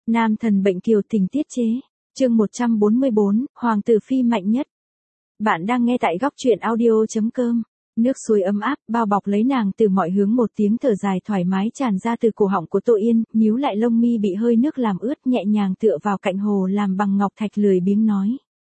Nam thần bệnh kiều tình tiết chế. Chương 144, Hoàng tử phi mạnh nhất. Bạn đang nghe tại góc truyện audio.com. Nước suối ấm áp bao bọc lấy nàng từ mọi hướng, một tiếng thở dài thoải mái tràn ra từ cổ họng của Tô Yên, nhíu lại lông mi bị hơi nước làm ướt, nhẹ nhàng tựa vào cạnh hồ làm bằng ngọc thạch, lười biếng nói.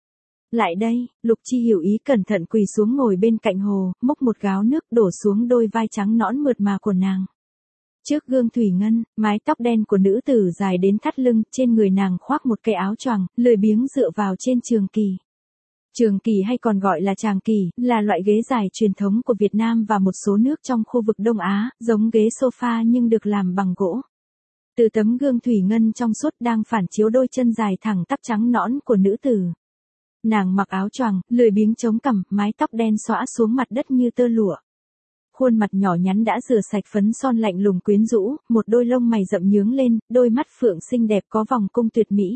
Lại đây. Lục Chi hiểu ý cẩn thận quỳ xuống ngồi bên cạnh hồ, múc một gáo nước đổ xuống đôi vai trắng nõn mượt mà của nàng. Trước gương thủy ngân, mái tóc đen của nữ tử dài đến thắt lưng, trên người nàng khoác một cái áo choàng, lười biếng dựa vào trên trường kỳ. Trường kỳ hay còn gọi là tràng kỳ, là loại ghế dài truyền thống của Việt Nam và một số nước trong khu vực Đông Á, giống ghế sofa nhưng được làm bằng gỗ. Từ tấm gương thủy ngân trong suốt đang phản chiếu đôi chân dài thẳng tắp trắng nõn của nữ tử. Nàng mặc áo choàng, lười biếng chống cằm, mái tóc đen xõa xuống mặt đất như tơ lụa. Khuôn mặt nhỏ nhắn đã rửa sạch phấn son lạnh lùng quyến rũ, một đôi lông mày rậm nhướng lên, đôi mắt phượng xinh đẹp có vòng cung tuyệt mỹ.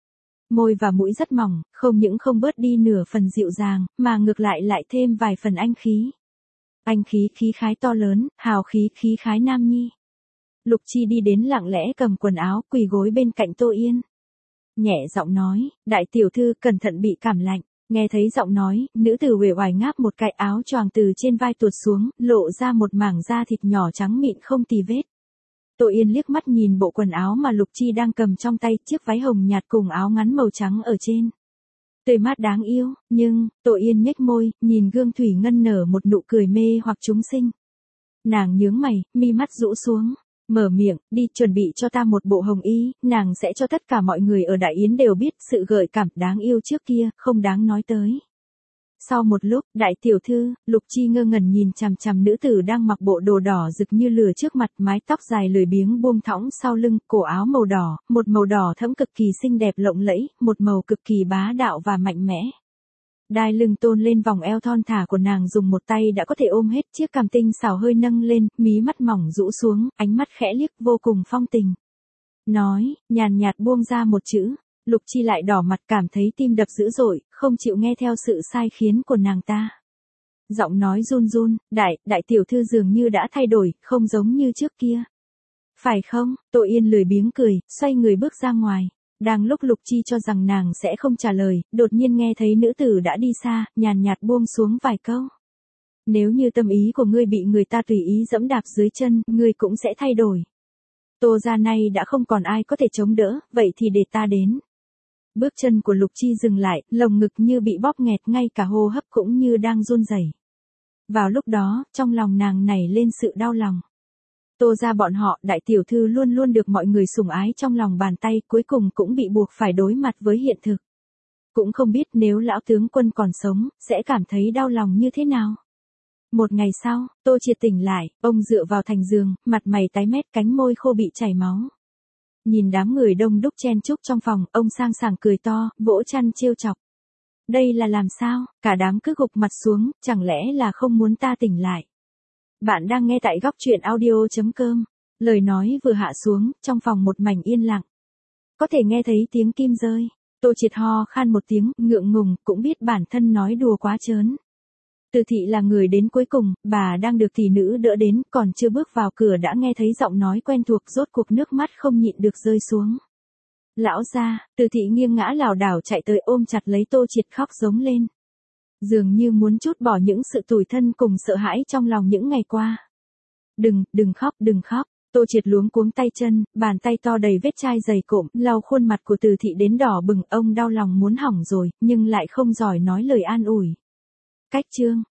Môi và mũi rất mỏng, không những không bớt đi nửa phần dịu dàng, mà ngược lại thêm vài phần anh khí. Anh khí khí khái to lớn, hào khí khí khái nam nhi. Lục Chi đi đến lặng lẽ cầm quần áo, quỳ gối bên cạnh Tô Yên. Nhẹ giọng nói, đại tiểu thư cẩn thận bị cảm lạnh. Nghe thấy giọng nói, nữ tử uể oải ngáp một cái, áo choàng từ trên vai tuột xuống, lộ ra một mảng da thịt nhỏ trắng mịn không tì vết. Tô Yên liếc mắt nhìn bộ quần áo mà Lục Chi đang cầm trong tay, chiếc váy hồng nhạt cùng áo ngắn màu trắng ở trên. Tươi mát đáng yêu, nhưng, Tô Yên nhếch môi, nhìn gương thủy ngân nở một nụ cười mê hoặc chúng sinh. Nàng nhướng mày, mi mắt rũ xuống. Mở miệng, đi chuẩn bị cho ta một bộ hồng y, nàng sẽ cho tất cả mọi người ở Đại Yến đều biết sự gợi cảm đáng yêu trước kia, không đáng nói tới. Sau một lúc, đại tiểu thư, Lục Chi ngơ ngẩn nhìn chằm chằm nữ tử đang mặc bộ đồ đỏ rực như lửa trước mặt, mái tóc dài lười biếng buông thõng sau lưng, cổ áo màu đỏ, một màu đỏ thẫm cực kỳ xinh đẹp lộng lẫy, một màu cực kỳ bá đạo và mạnh mẽ. Đai lưng tôn lên vòng eo thon thả của nàng, dùng một tay đã có thể ôm hết, chiếc cằm tinh xảo hơi nâng lên, mí mắt mỏng rũ xuống, ánh mắt khẽ liếc vô cùng phong tình. Nói, nhàn nhạt buông ra một chữ. Lục Chi lại đỏ mặt, cảm thấy tim đập dữ dội, không chịu nghe theo sự sai khiến của nàng ta. Giọng nói run run, đại tiểu thư dường như đã thay đổi, không giống như trước kia. Phải không? Tô Yên lười biếng cười, xoay người bước ra ngoài. Đang lúc Lục Chi cho rằng nàng sẽ không trả lời, đột nhiên nghe thấy nữ tử đã đi xa, nhàn nhạt buông xuống vài câu. Nếu như tâm ý của ngươi bị người ta tùy ý dẫm đạp dưới chân, ngươi cũng sẽ thay đổi. Tô gia nay đã không còn ai có thể chống đỡ, vậy thì để ta đến. Bước chân của Lục Chi dừng lại, lồng ngực như bị bóp nghẹt, ngay cả hô hấp cũng như đang run rẩy. Vào lúc đó, trong lòng nàng nảy lên sự đau lòng. Tô gia bọn họ, đại tiểu thư luôn luôn được mọi người sủng ái trong lòng bàn tay, cuối cùng cũng bị buộc phải đối mặt với hiện thực. Cũng không biết nếu lão tướng quân còn sống, sẽ cảm thấy đau lòng như thế nào. Một ngày sau, Tô Triệt tỉnh lại, ông dựa vào thành giường, mặt mày tái mét, cánh môi khô bị chảy máu. Nhìn đám người đông đúc chen chúc trong phòng, ông sang sảng cười to, vỗ chăn trêu chọc. Đây là làm sao? Cả đám cứ gục mặt xuống, chẳng lẽ là không muốn ta tỉnh lại? Bạn đang nghe tại góc truyện audio.com. Lời nói vừa hạ xuống, trong phòng một mảnh yên lặng. Có thể nghe thấy tiếng kim rơi. Tô Triệt ho khan một tiếng, ngượng ngùng, cũng biết bản thân nói đùa quá trớn. Từ thị là người đến cuối cùng, bà đang được tỷ nữ đỡ đến, còn chưa bước vào cửa đã nghe thấy giọng nói quen thuộc, rốt cuộc nước mắt không nhịn được rơi xuống. Lão gia, Từ thị nghiêng ngã lảo đảo chạy tới ôm chặt lấy Tô Triệt, khóc giống lên. Dường như muốn trút bỏ những sự tủi thân cùng sợ hãi trong lòng những ngày qua. Đừng khóc. Tô Triệt luống cuống tay chân, bàn tay to đầy vết chai dày cộm, lau khuôn mặt của Từ thị đến đỏ bừng, ông đau lòng muốn hỏng rồi, nhưng lại không giỏi nói lời an ủi. Cách chương.